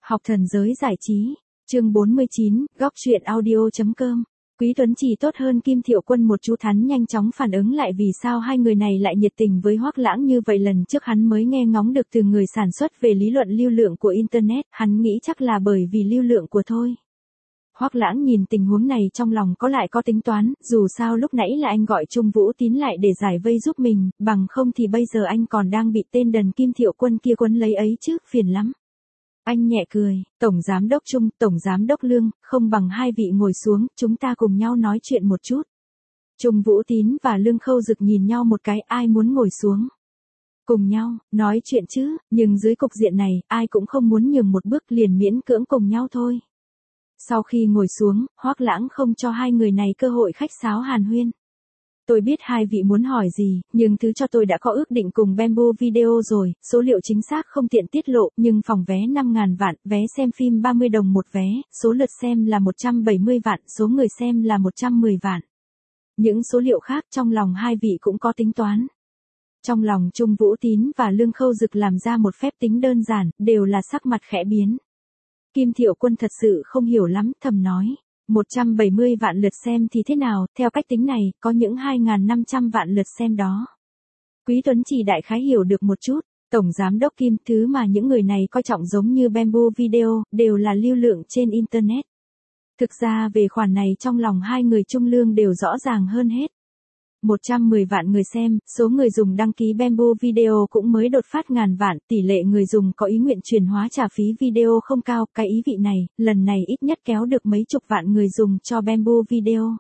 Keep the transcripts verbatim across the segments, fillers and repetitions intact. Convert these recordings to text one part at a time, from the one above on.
Học thần giới giải trí, chương bốn mươi chín, góc truyện audio.com. Quý Tuấn chỉ tốt hơn Kim Thiệu Quân một chút, hắn nhanh chóng phản ứng lại vì sao hai người này lại nhiệt tình với Hoắc Lãng như vậy. Lần trước hắn mới nghe ngóng được từ người sản xuất về lý luận lưu lượng của Internet, hắn nghĩ chắc là bởi vì lưu lượng của thôi. Hoắc Lãng nhìn tình huống này trong lòng có lại có tính toán, dù sao lúc nãy là anh gọi Trung Vũ Tín lại để giải vây giúp mình, bằng không thì bây giờ anh còn đang bị tên đần Kim Thiệu Quân kia quấn lấy ấy chứ, phiền lắm. Anh nhẹ cười, Tổng Giám đốc Trung, Tổng Giám đốc Lương, không bằng hai vị ngồi xuống, chúng ta cùng nhau nói chuyện một chút. Trung Vũ Tín và Lương Khâu Dực nhìn nhau một cái, ai muốn ngồi xuống. Cùng nhau, nói chuyện chứ, nhưng dưới cục diện này, ai cũng không muốn nhường một bước, liền miễn cưỡng cùng nhau thôi. Sau khi ngồi xuống, Hoắc Lãng không cho hai người này cơ hội khách sáo hàn huyên. Tôi biết hai vị muốn hỏi gì, nhưng thứ cho tôi đã có ước định cùng Bamboo Video rồi, số liệu chính xác không tiện tiết lộ, nhưng phòng vé năm ngàn vạn, vé xem phim ba mươi đồng một vé, số lượt xem là một trăm bảy mươi vạn, số người xem là một trăm mười vạn. Những số liệu khác trong lòng hai vị cũng có tính toán. Trong lòng Trung Vũ Tín và Lương Khâu Dực làm ra một phép tính đơn giản, đều là sắc mặt khẽ biến. Kim Thiệu Quân thật sự không hiểu lắm, thầm nói. một trăm bảy mươi vạn lượt xem thì thế nào, theo cách tính này, có những hai nghìn năm trăm vạn lượt xem đó. Quý Tuấn chỉ đại khái hiểu được một chút, Tổng Giám đốc Kim, thứ mà những người này coi trọng giống như Bamboo Video, đều là lưu lượng trên Internet. Thực ra về khoản này trong lòng hai người Trung Lương đều rõ ràng hơn hết. một trăm mười vạn người xem, số người dùng đăng ký Bamboo Video cũng mới đột phát ngàn vạn, tỷ lệ người dùng có ý nguyện chuyển hóa trả phí video không cao, cái ý vị này, lần này ít nhất kéo được mấy chục vạn người dùng cho Bamboo Video.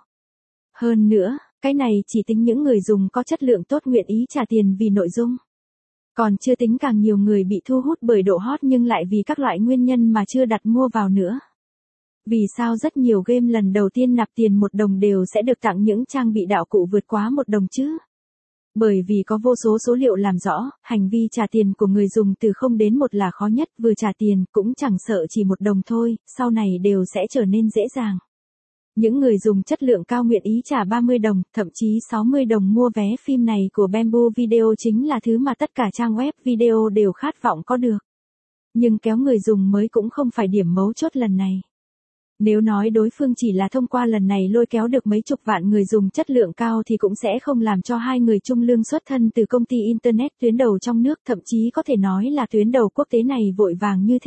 Hơn nữa, cái này chỉ tính những người dùng có chất lượng tốt nguyện ý trả tiền vì nội dung. Còn chưa tính càng nhiều người bị thu hút bởi độ hot nhưng lại vì các loại nguyên nhân mà chưa đặt mua vào nữa. Vì sao rất nhiều game lần đầu tiên nạp tiền một đồng đều sẽ được tặng những trang bị đạo cụ vượt quá một đồng chứ? Bởi vì có vô số số liệu làm rõ, hành vi trả tiền của người dùng từ không đến một là khó nhất, vừa trả tiền cũng chẳng sợ chỉ một đồng thôi, sau này đều sẽ trở nên dễ dàng. Những người dùng chất lượng cao nguyện ý trả ba mươi đồng, thậm chí sáu mươi đồng mua vé phim này của Bamboo Video chính là thứ mà tất cả trang web video đều khát vọng có được. Nhưng kéo người dùng mới cũng không phải điểm mấu chốt lần này. Nếu nói đối phương chỉ là thông qua lần này lôi kéo được mấy chục vạn người dùng chất lượng cao thì cũng sẽ không làm cho hai người Trung Lương xuất thân từ công ty Internet tuyến đầu trong nước, thậm chí có thể nói là tuyến đầu quốc tế này vội vàng như thế.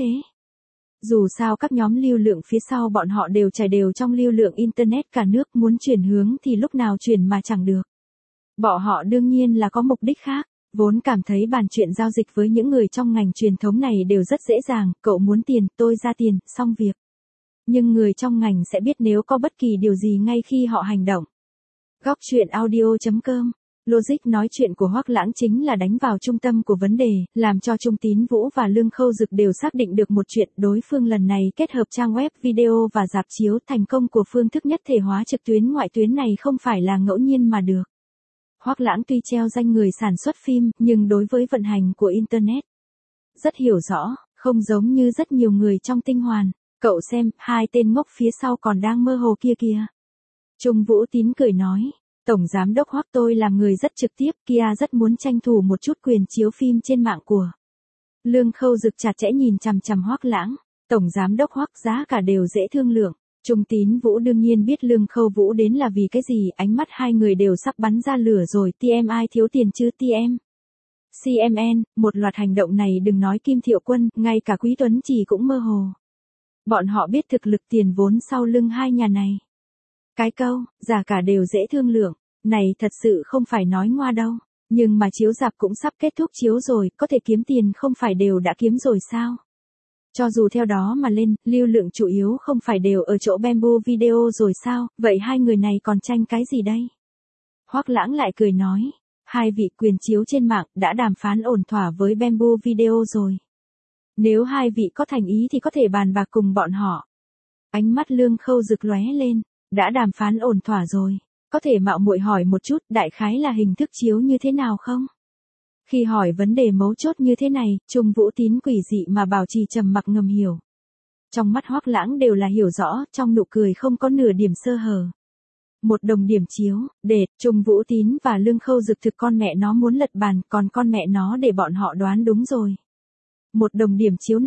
Dù sao các nhóm lưu lượng phía sau bọn họ đều trải đều trong lưu lượng Internet cả nước, muốn chuyển hướng thì lúc nào chuyển mà chẳng được. Bọn họ đương nhiên là có mục đích khác, vốn cảm thấy bàn chuyện giao dịch với những người trong ngành truyền thống này đều rất dễ dàng, cậu muốn tiền, tôi ra tiền, xong việc. Nhưng người trong ngành sẽ biết nếu có bất kỳ điều gì ngay khi họ hành động. Góc truyện audio.com. Logic nói chuyện của Hoắc Lãng chính là đánh vào trung tâm của vấn đề, làm cho Trung Tín Vũ và Lương Khâu Dực đều xác định được một chuyện, đối phương lần này kết hợp trang web video và rạp chiếu, thành công của phương thức nhất thể hóa trực tuyến ngoại tuyến này không phải là ngẫu nhiên mà được. Hoắc Lãng tuy treo danh người sản xuất phim, nhưng đối với vận hành của Internet rất hiểu rõ, không giống như rất nhiều người trong tinh hoàn. Cậu xem, hai tên ngốc phía sau còn đang mơ hồ kia kìa. Trung Vũ Tín cười nói, Tổng Giám đốc Hoắc, tôi làm người rất trực tiếp, kia rất muốn tranh thủ một chút quyền chiếu phim trên mạng của. Lương Khâu Dực chặt chẽ nhìn chằm chằm Hoắc Lãng, Tổng Giám đốc Hoắc, giá cả đều dễ thương lượng. Trung Tín Vũ đương nhiên biết Lương Khâu Vũ đến là vì cái gì, ánh mắt hai người đều sắp bắn ra lửa rồi, tê em ai thiếu tiền chứ tê em. xê em en, một loạt hành động này đừng nói Kim Thiệu Quân, ngay cả Quý Tuấn Chỉ cũng mơ hồ. Bọn họ biết thực lực tiền vốn sau lưng hai nhà này. Cái câu, giá cả đều dễ thương lượng, này thật sự không phải nói ngoa đâu. Nhưng mà chiếu rạp cũng sắp kết thúc chiếu rồi, có thể kiếm tiền không phải đều đã kiếm rồi sao? Cho dù theo đó mà lên, lưu lượng chủ yếu không phải đều ở chỗ Bamboo Video rồi sao, vậy hai người này còn tranh cái gì đây? Hoắc Lãng lại cười nói, hai vị quyền chiếu trên mạng đã đàm phán ổn thỏa với Bamboo Video rồi. Nếu hai vị có thành ý thì có thể bàn bạc cùng bọn họ. Ánh mắt Lương Khâu Dực lóe lên, đã đàm phán ổn thỏa rồi, có thể mạo muội hỏi một chút, đại khái là hình thức chiếu như thế nào không? Khi hỏi vấn đề mấu chốt như thế này, Trung Vũ Tín quỷ dị mà bảo trì trầm mặc ngầm hiểu. Trong mắt Hoắc Lãng đều là hiểu rõ, trong nụ cười không có nửa điểm sơ hở. Một đồng điểm chiếu, để Trung Vũ Tín và Lương Khâu Dực thực con mẹ nó muốn lật bàn, còn con mẹ nó để bọn họ đoán đúng rồi. Một đồng điểm chiếu này,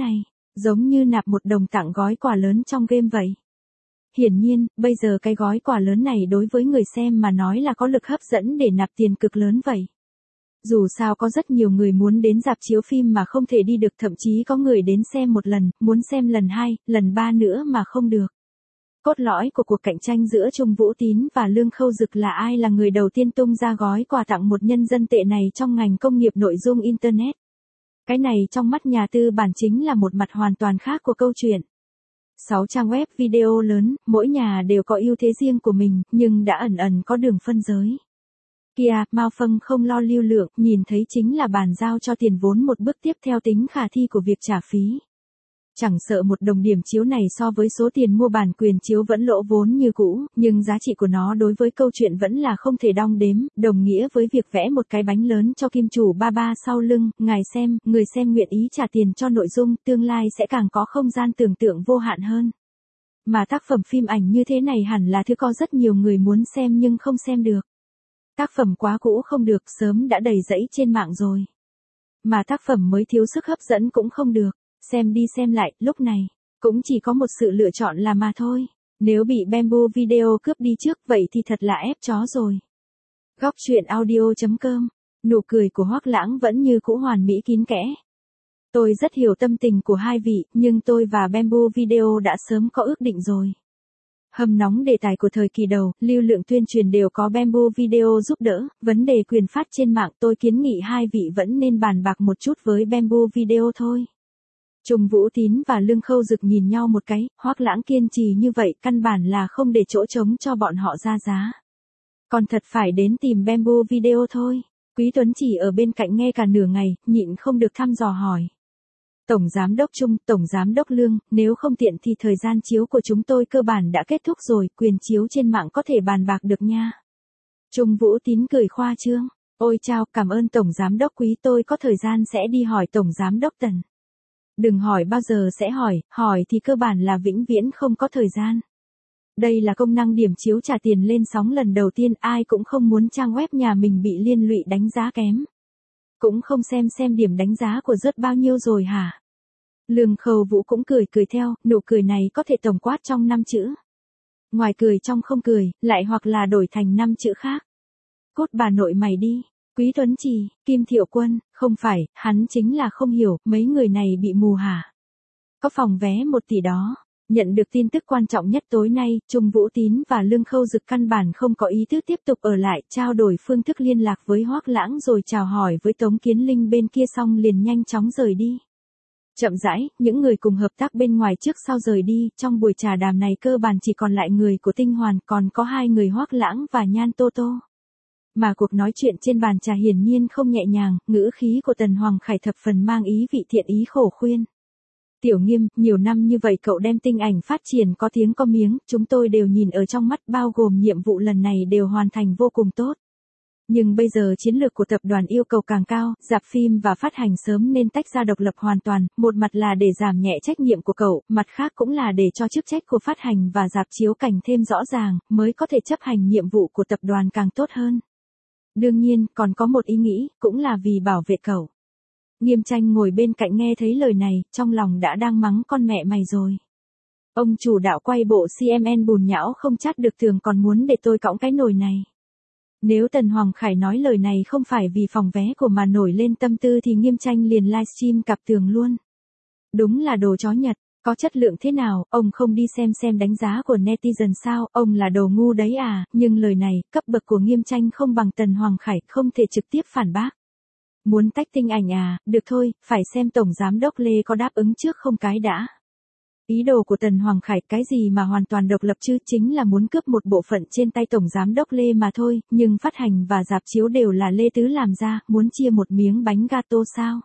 Giống như nạp một đồng tặng gói quà lớn trong game vậy. Hiển nhiên, bây giờ cái gói quà lớn này đối với người xem mà nói là có lực hấp dẫn để nạp tiền cực lớn vậy. Dù sao có rất nhiều người muốn đến rạp chiếu phim mà không thể đi được, thậm chí có người đến xem một lần, muốn xem lần hai, lần ba nữa mà không được. Cốt lõi của cuộc cạnh tranh giữa Trung Vũ Tín và Lương Khâu Dực là ai là người đầu tiên tung ra gói quà tặng một nhân dân tệ này trong ngành công nghiệp nội dung Internet. Cái này trong mắt nhà tư bản chính là một mặt hoàn toàn khác của câu chuyện. Sáu trang web video lớn, mỗi nhà đều có ưu thế riêng của mình, nhưng đã ẩn ẩn có đường phân giới. Kia, Mao Phâng không lo lưu lượng, nhìn thấy chính là bàn giao cho tiền vốn một bước tiếp theo tính khả thi của việc trả phí. Chẳng sợ một đồng điểm chiếu này so với số tiền mua bản quyền chiếu vẫn lỗ vốn như cũ, nhưng giá trị của nó đối với câu chuyện vẫn là không thể đong đếm, đồng nghĩa với việc vẽ một cái bánh lớn cho kim chủ ba ba sau lưng, ngài xem, người xem nguyện ý trả tiền cho nội dung, tương lai sẽ càng có không gian tưởng tượng vô hạn hơn. Mà tác phẩm phim ảnh như thế này hẳn là thứ có rất nhiều người muốn xem nhưng không xem được. Tác phẩm quá cũ không được, sớm đã đầy rẫy trên mạng rồi. Mà tác phẩm mới thiếu sức hấp dẫn cũng không được. Xem đi xem lại, lúc này, cũng chỉ có một sự lựa chọn là mà thôi. Nếu bị Bamboo Video cướp đi trước vậy thì thật là ép chó rồi. Góc truyện audio chấm com. Nụ cười của Hoắc Lãng vẫn như cũ hoàn mỹ kín kẽ. Tôi rất hiểu tâm tình của hai vị, nhưng tôi và Bamboo Video đã sớm có ước định rồi. Hâm nóng đề tài của thời kỳ đầu, lưu lượng tuyên truyền đều có Bamboo Video giúp đỡ, vấn đề quyền phát trên mạng tôi kiến nghị hai vị vẫn nên bàn bạc một chút với Bamboo Video thôi. Trung Vũ Tín và Lương Khâu Dực nhìn nhau một cái, Hoắc Lãng kiên trì như vậy căn bản là không để chỗ trống cho bọn họ ra giá. Còn thật phải đến tìm Bamboo Video thôi. Quý Tuấn chỉ ở bên cạnh nghe cả nửa ngày, nhịn không được thăm dò hỏi. Tổng Giám đốc Trung, Tổng Giám đốc Lương, nếu không tiện thì thời gian chiếu của chúng tôi cơ bản đã kết thúc rồi, quyền chiếu trên mạng có thể bàn bạc được nha. Trung Vũ Tín cười khoa trương. Ôi chao, cảm ơn Tổng Giám đốc Quý, tôi có thời gian sẽ đi hỏi Tổng Giám đốc Tần. Đừng hỏi bao giờ sẽ hỏi, hỏi thì cơ bản là vĩnh viễn không có thời gian. Đây là công năng điểm chiếu trả tiền lên sóng lần đầu tiên, ai cũng không muốn trang web nhà mình bị liên lụy đánh giá kém. Cũng không xem xem điểm đánh giá của rớt bao nhiêu rồi hả? Lương Khâu Vũ cũng cười cười theo, nụ cười này có thể tổng quát trong năm chữ. Ngoài cười trong không cười, lại hoặc là đổi thành năm chữ khác. Cút bà nội mày đi. Quý Tuấn Trì, Kim Thiệu Quân, không phải, hắn chính là không hiểu, mấy người này bị mù hả? Có phòng vé một tỷ đó. Nhận được tin tức quan trọng nhất tối nay, Trung Vũ Tín và Lương Khâu Dực căn bản không có ý thức tiếp tục ở lại, trao đổi phương thức liên lạc với Hoắc Lãng rồi chào hỏi với Tống Kiến Linh bên kia xong liền nhanh chóng rời đi. Chậm rãi, những người cùng hợp tác bên ngoài trước sau rời đi, trong buổi trà đàm này cơ bản chỉ còn lại người của Tinh Hoàn, còn có hai người Hoắc Lãng và Nhan Tô Tô. Mà cuộc nói chuyện trên bàn trà hiển nhiên không nhẹ nhàng, ngữ khí của Tần Hoàng Khải thập phần mang ý vị thiện ý khổ khuyên. Tiểu Nghiêm, nhiều năm như vậy cậu đem tinh ảnh phát triển có tiếng có miếng, chúng tôi đều nhìn ở trong mắt, bao gồm nhiệm vụ lần này đều hoàn thành vô cùng tốt. Nhưng bây giờ chiến lược của tập đoàn yêu cầu càng cao, rạp phim và phát hành sớm nên tách ra độc lập hoàn toàn, một mặt là để giảm nhẹ trách nhiệm của cậu, mặt khác cũng là để cho chức trách của phát hành và rạp chiếu cảnh thêm rõ ràng, mới có thể chấp hành nhiệm vụ của tập đoàn càng tốt hơn. Đương nhiên, còn có một ý nghĩ, cũng là vì bảo vệ cậu. Nghiêm Tranh ngồi bên cạnh nghe thấy lời này, trong lòng đã đang mắng con mẹ mày rồi. Ông chủ đạo quay bộ xê em en bùn nhão không chát được thường còn muốn để tôi cõng cái nồi này. Nếu Tần Hoàng Khải nói lời này không phải vì phòng vé của mà nổi lên tâm tư thì Nghiêm Tranh liền livestream cặp tường luôn. Đúng là đồ chó Nhật, có chất lượng thế nào, ông không đi xem xem đánh giá của netizen sao, ông là đồ ngu đấy à, nhưng lời này, cấp bậc của Nghiêm Tranh không bằng Tần Hoàng Khải, không thể trực tiếp phản bác. Muốn tách tinh ảnh à, được thôi, phải xem Tổng Giám đốc Lê có đáp ứng trước không cái đã. Ý đồ của Tần Hoàng Khải cái gì mà hoàn toàn độc lập chứ, chính là muốn cướp một bộ phận trên tay Tổng Giám đốc Lê mà thôi, nhưng phát hành và rạp chiếu đều là Lê Tứ làm ra, muốn chia một miếng bánh gato sao?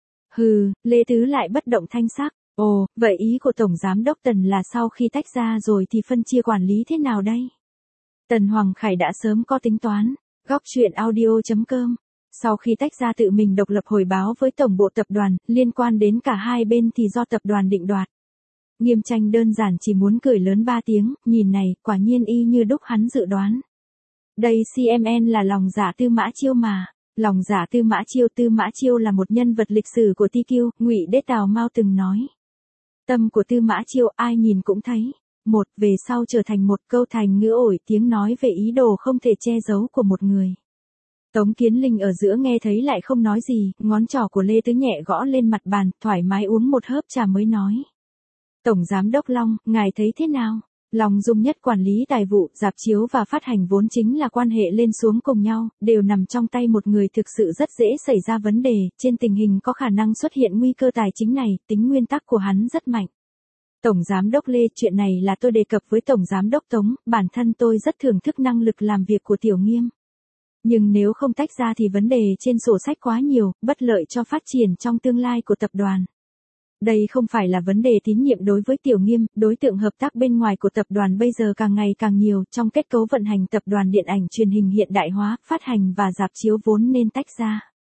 Hừ, Lê Tứ lại bất động thanh sắc. Ồ, vậy ý của Tổng Giám đốc Tần là sau khi tách ra rồi thì phân chia quản lý thế nào đây? Tần Hoàng Khải đã sớm có tính toán. Góc truyện audio chấm com. Sau khi tách ra tự mình độc lập hồi báo với tổng bộ tập đoàn, liên quan đến cả hai bên thì do tập đoàn định đoạt. Nghiêm Tranh đơn giản chỉ muốn cười lớn ba tiếng, nhìn này, quả nhiên y như đúc hắn dự đoán. Đây xê em en là lòng giả Tư Mã Chiêu mà. Lòng giả Tư Mã Chiêu, Tư Mã Chiêu là một nhân vật lịch sử của tê quy, Ngụy Đế Tào Mao từng nói. Tâm của Tư Mã Chiêu ai nhìn cũng thấy. Một, về sau trở thành một câu thành ngữ ổi tiếng nói về ý đồ không thể che giấu của một người. Tống Kiến Linh ở giữa nghe thấy lại không nói gì, ngón trỏ của Lê Tứ nhẹ gõ lên mặt bàn, thoải mái uống một hớp trà mới nói. Tổng Giám đốc Long, ngài thấy thế nào? Long Dung Nhất quản lý tài vụ, rạp chiếu và phát hành vốn chính là quan hệ lên xuống cùng nhau, đều nằm trong tay một người thực sự rất dễ xảy ra vấn đề, trên tình hình có khả năng xuất hiện nguy cơ tài chính này, tính nguyên tắc của hắn rất mạnh. Tổng Giám đốc Lê, chuyện này là tôi đề cập với Tổng Giám đốc Tống, bản thân tôi rất thưởng thức năng lực làm việc của Tiểu Nghiêm. Nhưng nếu không tách ra thì vấn đề trên sổ sách quá nhiều, bất lợi cho phát triển trong tương lai của tập đoàn. Đây không phải là vấn đề tín nhiệm đối với Tiểu Nghiêm, đối tượng hợp tác bên ngoài của tập đoàn bây giờ càng ngày càng nhiều, trong kết cấu vận hành tập đoàn điện ảnh truyền hình hiện đại hóa, phát hành và rạp chiếu vốn nên tách ra.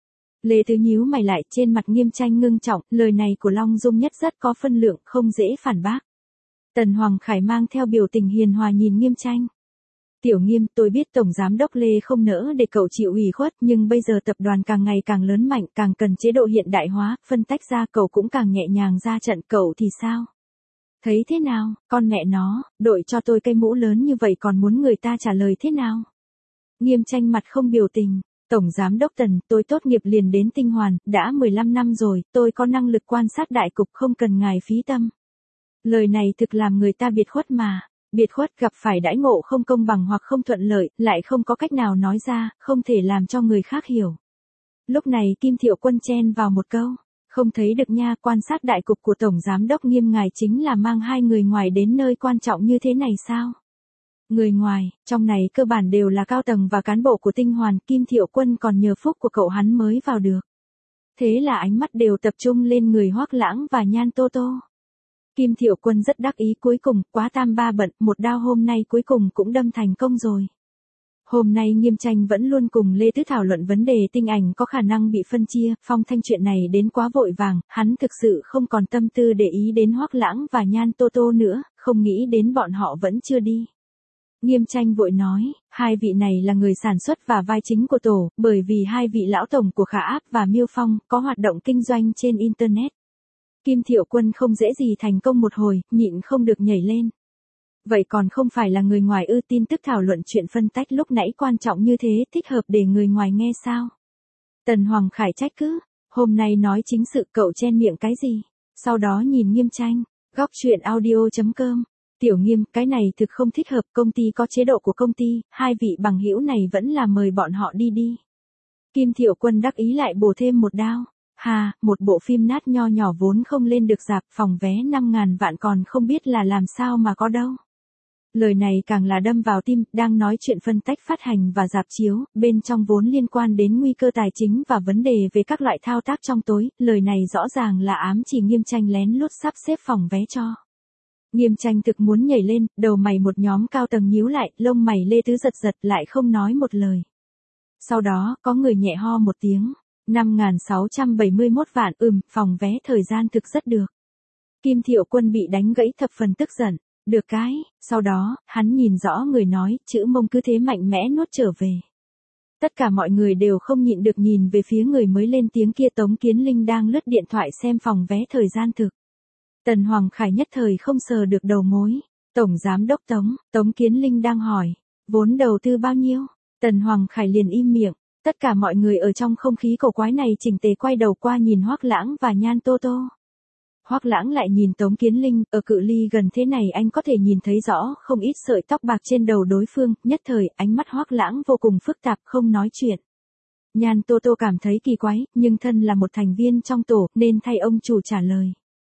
Lê Tứ nhíu mày lại, trên mặt Nghiêm Tranh ngưng trọng, lời này của Long Dung Nhất rất có phân lượng, không dễ phản bác. Tần Hoàng Khải mang theo biểu tình hiền hòa nhìn Nghiêm Tranh. Tiểu Nghiêm, tôi biết Tổng Giám đốc Lê không nỡ để cậu chịu ủy khuất, nhưng bây giờ tập đoàn càng ngày càng lớn mạnh, càng cần chế độ hiện đại hóa, phân tách ra cậu cũng càng nhẹ nhàng ra trận, cậu thì sao? Thấy thế nào, con mẹ nó, đội cho tôi cây mũ lớn như vậy còn muốn người ta trả lời thế nào? Nghiêm Tranh mặt không biểu tình. Tổng Giám đốc Tần, tôi tốt nghiệp liền đến Tinh Hoàn, đã mười lăm năm rồi, tôi có năng lực quan sát đại cục, không cần ngài phí tâm. Lời này thực làm người ta biệt khuất mà. Biệt khuất gặp phải đãi ngộ không công bằng hoặc không thuận lợi, lại không có cách nào nói ra, không thể làm cho người khác hiểu. Lúc này Kim Thiệu Quân chen vào một câu, không thấy được nha, quan sát đại cục của Tổng Giám đốc Nghiêm ngài chính là mang hai người ngoài đến nơi quan trọng như thế này sao? Người ngoài, trong này cơ bản đều là cao tầng và cán bộ của Tinh Hoàn, Kim Thiệu Quân còn nhờ phúc của cậu hắn mới vào được. Thế là ánh mắt đều tập trung lên người Hoắc Lãng và Nhan Tô Tô. Kim Thiệu Quân rất đắc ý, cuối cùng, quá tam ba bận, một đao hôm nay cuối cùng cũng đâm thành công rồi. Hôm nay Nghiêm Tranh vẫn luôn cùng Lê Tứ thảo luận vấn đề tinh ảnh có khả năng bị phân chia, Phong Thanh chuyện này đến quá vội vàng, hắn thực sự không còn tâm tư để ý đến Hoắc Lãng và Nhan Tô Tô nữa, không nghĩ đến bọn họ vẫn chưa đi. Nghiêm Tranh vội nói, hai vị này là người sản xuất và vai chính của tổ, bởi vì hai vị lão tổng của Khả Áp và Miêu Phong có hoạt động kinh doanh trên Internet. Kim Thiệu Quân không dễ gì thành công một hồi, nhịn không được nhảy lên. Vậy còn không phải là người ngoài ư? Tin tức thảo luận chuyện phân tách lúc nãy quan trọng như thế, thích hợp để người ngoài nghe sao? Tần Hoàng Khải trách cứ, hôm nay nói chính sự, cậu chen miệng cái gì? Sau đó nhìn Nghiêm Tranh, góc chuyện audio chấm com. Tiểu Nghiêm, cái này thực không thích hợp, công ty có chế độ của công ty, hai vị bằng hữu này vẫn là mời bọn họ đi đi. Kim Thiệu Quân đắc ý lại bổ thêm một đao. Hà, một bộ phim nát nho nhỏ vốn không lên được rạp, phòng vé năm ngàn vạn còn không biết là làm sao mà có đâu. Lời này càng là đâm vào tim, đang nói chuyện phân tách phát hành và rạp chiếu, bên trong vốn liên quan đến nguy cơ tài chính và vấn đề về các loại thao tác trong tối, lời này rõ ràng là ám chỉ Nghiêm Tranh lén lút sắp xếp phòng vé cho. Nghiêm Tranh thực muốn nhảy lên, đầu mày một nhóm cao tầng nhíu lại, lông mày Lê Tứ giật giật lại không nói một lời. Sau đó, có người nhẹ ho một tiếng. năm nghìn sáu trăm bảy mươi mốt vạn, ừm, phòng vé thời gian thực rất được. Kim Thiệu Quân bị đánh gãy thập phần tức giận. Được cái, sau đó, hắn nhìn rõ người nói, chữ mông cứ thế mạnh mẽ nuốt trở về. Tất cả mọi người đều không nhịn được nhìn về phía người mới lên tiếng kia. Tống Kiến Linh đang lướt điện thoại xem phòng vé thời gian thực. Tần Hoàng Khải nhất thời không sờ được đầu mối. Tổng Giám đốc Tống, Tống Kiến Linh đang hỏi, vốn đầu tư bao nhiêu? Tần Hoàng Khải liền im miệng. Tất cả mọi người ở trong không khí cổ quái này chỉnh tề quay đầu qua nhìn Hoắc Lãng và Nhan Tô Tô. Hoắc Lãng lại nhìn Tống Kiến Linh, ở cự ly gần thế này anh có thể nhìn thấy rõ không ít sợi tóc bạc trên đầu đối phương, nhất thời ánh mắt Hoắc Lãng vô cùng phức tạp không nói chuyện. Nhan Tô Tô cảm thấy kỳ quái, nhưng thân là một thành viên trong tổ nên thay ông chủ trả lời.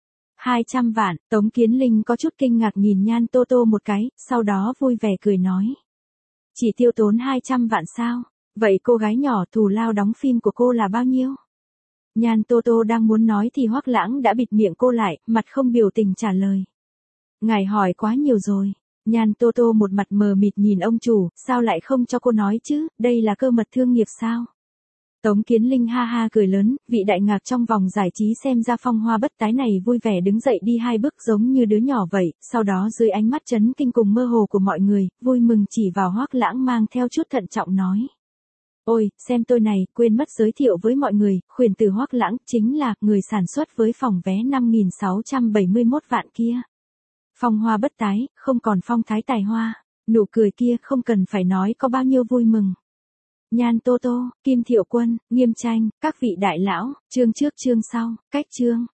hai trăm vạn, Tống Kiến Linh có chút kinh ngạc nhìn Nhan Tô Tô một cái, sau đó vui vẻ cười nói. Chỉ tiêu tốn hai trăm vạn sao? Vậy cô gái nhỏ thù lao đóng phim của cô là bao nhiêu? Nhan Tô Tô đang muốn nói thì Hoắc Lãng đã bịt miệng cô lại, mặt không biểu tình trả lời. Ngài hỏi quá nhiều rồi. Nhan Tô Tô một mặt mờ mịt nhìn ông chủ, sao lại không cho cô nói chứ, đây là cơ mật thương nghiệp sao? Tống Kiến Linh ha ha cười lớn, vị đại ngạc trong vòng giải trí xem ra phong hoa bất tái này vui vẻ đứng dậy đi hai bước giống như đứa nhỏ vậy, sau đó dưới ánh mắt chấn kinh cùng mơ hồ của mọi người, vui mừng chỉ vào Hoắc Lãng mang theo chút thận trọng nói. Ôi, xem tôi này, quên mất giới thiệu với mọi người, khuyển tử Hoắc Lãng chính là người sản xuất với phòng vé năm nghìn sáu trăm bảy mươi mốt vạn kia. Phong hoa bất tái, không còn phong thái tài hoa, nụ cười kia không cần phải nói có bao nhiêu vui mừng. Nhan Tô Tô, Kim Thiệu Quân, Nghiêm Tranh, các vị đại lão, chương trước chương sau, cách chương.